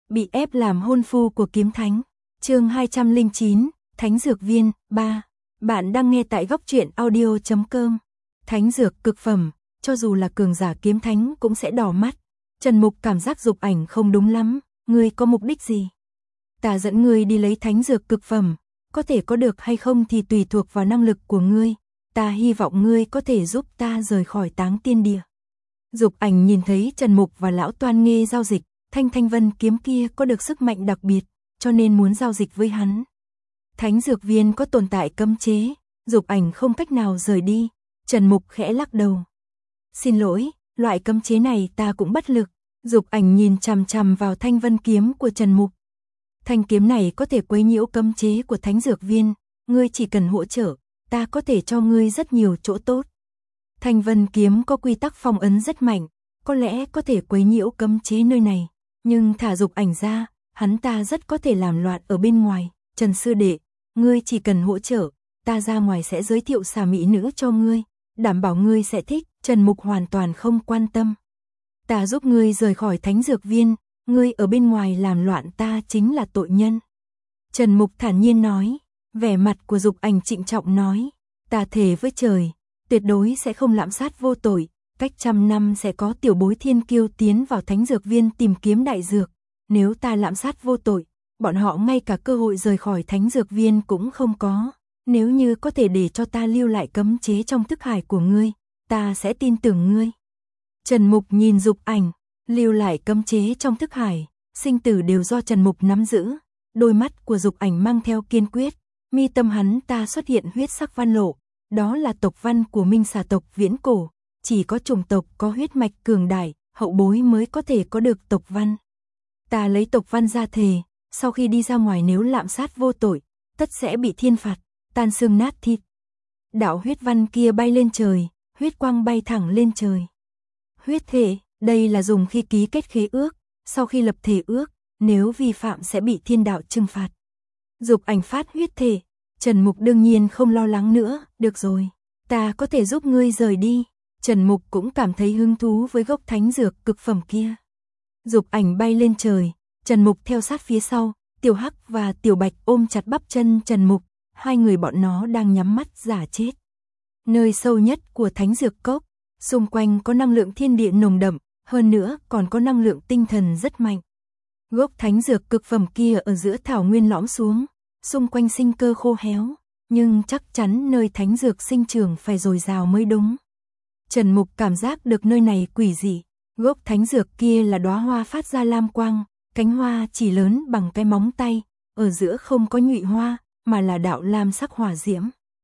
Bị ép làm hôn phu của kiếm thánh. Chương 209, Thánh Dược Viên 3. Bạn đang nghe tại góc truyện audio.com. Thánh dược cực phẩm, cho dù là cường giả kiếm thánh cũng sẽ đỏ mắt. Trần Mục cảm giác Dục Ảnh không đúng lắm, ngươi có mục đích gì? Ta dẫn ngươi đi lấy thánh dược cực phẩm, có thể có được hay không thì tùy thuộc vào năng lực của ngươi. Ta hy vọng ngươi có thể giúp ta rời khỏi Táng Tiên Địa. Dục Ảnh nhìn thấy Trần Mục và lão Toan Nghê giao dịch, Thanh Vân kiếm kia có được sức mạnh đặc biệt, cho nên muốn giao dịch với hắn. Thánh dược viên có tồn tại cấm chế, Dục Ảnh không cách nào rời đi. Trần Mục khẽ lắc đầu. Xin lỗi, loại cấm chế này ta cũng bất lực. Dục Ảnh nhìn chằm chằm vào Thanh Vân kiếm của Trần Mục. Thanh kiếm này có thể quấy nhiễu cấm chế của thánh dược viên, ngươi chỉ cần hỗ trợ, ta có thể cho ngươi rất nhiều chỗ tốt. Thanh Vân kiếm có quy tắc phong ấn rất mạnh, có lẽ có thể quấy nhiễu cấm chế nơi này, nhưng thả Dục Ảnh ra, hắn ta rất có thể làm loạn ở bên ngoài. Trần sư đệ, ngươi chỉ cần hỗ trợ, ta ra ngoài sẽ giới thiệu xà mỹ nữ cho ngươi, đảm bảo ngươi sẽ thích. Trần Mục hoàn toàn không quan tâm. Ta giúp ngươi rời khỏi thánh dược viên, ngươi ở bên ngoài làm loạn ta chính là tội nhân. Trần Mục thản nhiên nói, vẻ mặt của Dục Ảnh trịnh trọng nói, ta thề với trời, tuyệt đối sẽ không lạm sát vô tội, cách 100 năm sẽ có tiểu bối thiên kiêu tiến vào thánh dược viên tìm kiếm đại dược, nếu ta lạm sát vô tội, bọn họ ngay cả cơ hội rời khỏi thánh dược viên cũng không có, nếu như có thể để cho ta lưu lại cấm chế trong thức hải của ngươi, ta sẽ tin tưởng ngươi. Trần Mục nhìn Dục Ảnh, lưu lại cấm chế trong thức hải, sinh tử đều do Trần Mục nắm giữ. Đôi mắt của Dục Ảnh mang theo kiên quyết, mi tâm hắn ta xuất hiện huyết sắc văn lộ, đó là tộc văn của Minh Xà tộc viễn cổ, chỉ có chủng tộc có huyết mạch cường đại, hậu bối mới có thể có được tộc văn. Ta lấy tộc văn ra thề, sau khi đi ra ngoài nếu lạm sát vô tội, tất sẽ bị thiên phạt, tan xương nát thịt. Đạo huyết văn kia bay lên trời, huyết quang bay thẳng lên trời. Huyết thể, đây là dùng khi ký kết khế ước, sau khi lập thể ước, nếu vi phạm sẽ bị thiên đạo trừng phạt. Dục Ảnh phát huyết thể, Trần Mục đương nhiên không lo lắng nữa, được rồi, ta có thể giúp ngươi rời đi. Trần Mục cũng cảm thấy hứng thú với gốc thánh dược cực phẩm kia. Dục Ảnh bay lên trời, Trần Mục theo sát phía sau, Tiểu Hắc và Tiểu Bạch ôm chặt bắp chân Trần Mục, hai người bọn nó đang nhắm mắt giả chết. Nơi sâu nhất của thánh dược cốc, xung quanh có năng lượng thiên địa nồng đậm, hơn nữa còn có năng lượng tinh thần rất mạnh. Gốc thánh dược cực phẩm kia ở giữa thảo nguyên lõm xuống, xung quanh sinh cơ khô héo, nhưng chắc chắn nơi thánh dược sinh trưởng phải dồi dào mới đúng. Trần Mục cảm giác được nơi này quỷ dị, gốc thánh dược kia là đóa hoa phát ra lam quang, cánh hoa chỉ lớn bằng cái móng tay, ở giữa không có nhụy hoa, mà là đạo lam sắc hỏa diễm.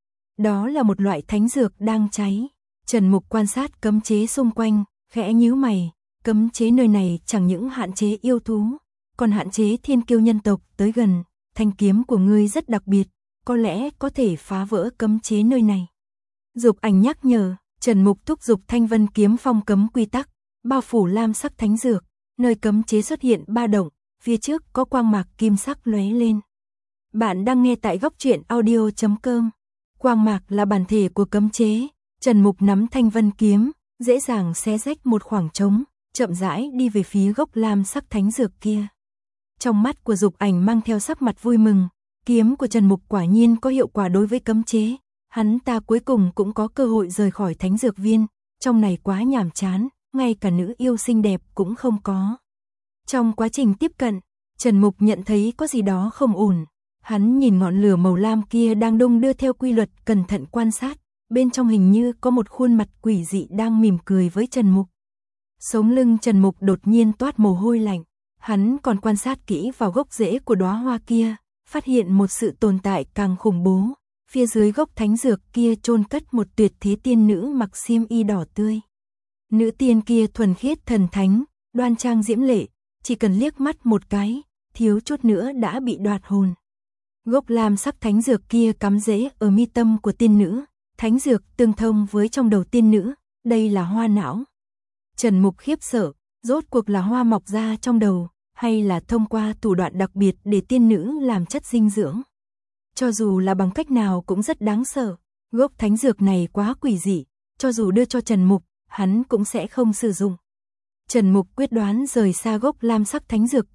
Đó là một loại thánh dược đang cháy. Trần Mục quan sát cấm chế xung quanh, khẽ nhíu mày, cấm chế nơi này chẳng những hạn chế yêu thú, còn hạn chế thiên kiêu nhân tộc tới gần. Thanh kiếm của ngươi rất đặc biệt, có lẽ có thể phá vỡ cấm chế nơi này. Dục Ảnh nhắc nhở, Trần Mục thúc giục Thanh Vân kiếm phong cấm quy tắc, bao phủ lam sắc thánh dược, nơi cấm chế xuất hiện ba động, phía trước có quang mạc kim sắc lóe lên. Bạn đang nghe tại góc truyện audio.com. Quang mạc là bản thể của cấm chế, Trần Mục nắm Thanh Vân kiếm, dễ dàng xé rách một khoảng trống, chậm rãi đi về phía gốc lam sắc thánh dược kia. Trong mắt của Dục Ảnh mang theo sắc mặt vui mừng, kiếm của Trần Mục quả nhiên có hiệu quả đối với cấm chế, hắn ta cuối cùng cũng có cơ hội rời khỏi thánh dược viên, trong này quá nhàm chán, ngay cả nữ yêu xinh đẹp cũng không có. Trong quá trình tiếp cận, Trần Mục nhận thấy có gì đó không ổn. Hắn nhìn ngọn lửa màu lam kia đang đung đưa theo quy luật, cẩn thận quan sát, bên trong hình như có một khuôn mặt quỷ dị đang mỉm cười với Trần Mục. Sống lưng Trần Mục đột nhiên toát mồ hôi lạnh, hắn còn quan sát kỹ vào gốc rễ của đóa hoa kia, phát hiện một sự tồn tại càng khủng bố. Phía dưới gốc thánh dược kia chôn cất một tuyệt thế tiên nữ mặc xiêm y đỏ tươi. Nữ tiên kia thuần khiết thần thánh, đoan trang diễm lệ, chỉ cần liếc mắt một cái, thiếu chút nữa đã bị đoạt hồn. Gốc lam sắc thánh dược kia cắm rễ ở mi tâm của tiên nữ, thánh dược tương thông với trong đầu tiên nữ, đây là hoa não. Trần Mục khiếp sợ, rốt cuộc là hoa mọc ra trong đầu, hay là thông qua thủ đoạn đặc biệt để tiên nữ làm chất dinh dưỡng. Cho dù là bằng cách nào cũng rất đáng sợ, gốc thánh dược này quá quỷ dị, cho dù đưa cho Trần Mục, hắn cũng sẽ không sử dụng. Trần Mục quyết đoán rời xa gốc lam sắc thánh dược kia,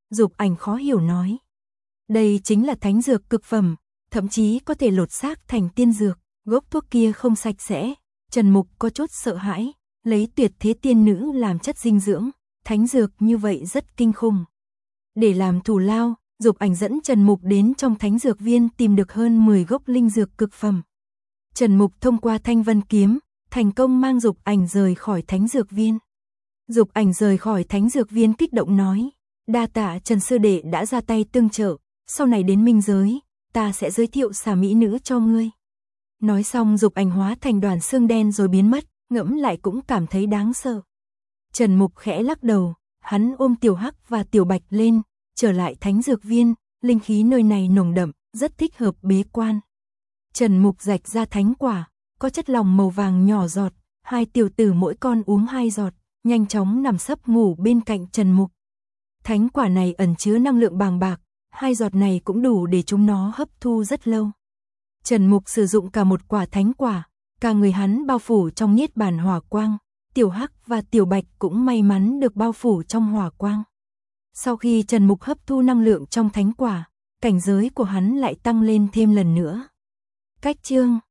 Dục Ảnh khó hiểu nói. Đây chính là thánh dược cực phẩm, thậm chí có thể lột xác thành tiên dược, gốc thuốc kia không sạch sẽ. Trần Mục có chút sợ hãi, lấy tuyệt thế tiên nữ làm chất dinh dưỡng, thánh dược như vậy rất kinh khủng. Để làm thù lao, Dục Ảnh dẫn Trần Mục đến trong thánh dược viên tìm được hơn 10 gốc linh dược cực phẩm. Trần Mục thông qua Thanh Vân kiếm, thành công mang Dục Ảnh rời khỏi thánh dược viên. Dục Ảnh rời khỏi thánh dược viên kích động nói, đa tạ Trần sư đệ đã ra tay tương trợ, sau này đến minh giới, ta sẽ giới thiệu xà mỹ nữ cho ngươi. Nói xong Dục Ảnh hóa thành đoàn xương đen rồi biến mất, ngẫm lại cũng cảm thấy đáng sợ. Trần Mục khẽ lắc đầu, hắn ôm Tiểu Hắc và Tiểu Bạch lên, trở lại thánh dược viên, linh khí nơi này nồng đậm, rất thích hợp bế quan. Trần Mục rạch ra thánh quả, có chất lỏng màu vàng nhỏ giọt, hai tiểu tử mỗi con uống 2 giọt, nhanh chóng nằm sấp ngủ bên cạnh Trần Mục. Thánh quả này ẩn chứa năng lượng bàng bạc, 2 giọt này cũng đủ để chúng nó hấp thu rất lâu. Trần Mục sử dụng cả một quả thánh quả, cả người hắn bao phủ trong niết bàn hỏa quang, Tiểu Hắc và Tiểu Bạch cũng may mắn được bao phủ trong hỏa quang. Sau khi Trần Mục hấp thu năng lượng trong thánh quả, cảnh giới của hắn lại tăng lên thêm lần nữa. Cách chương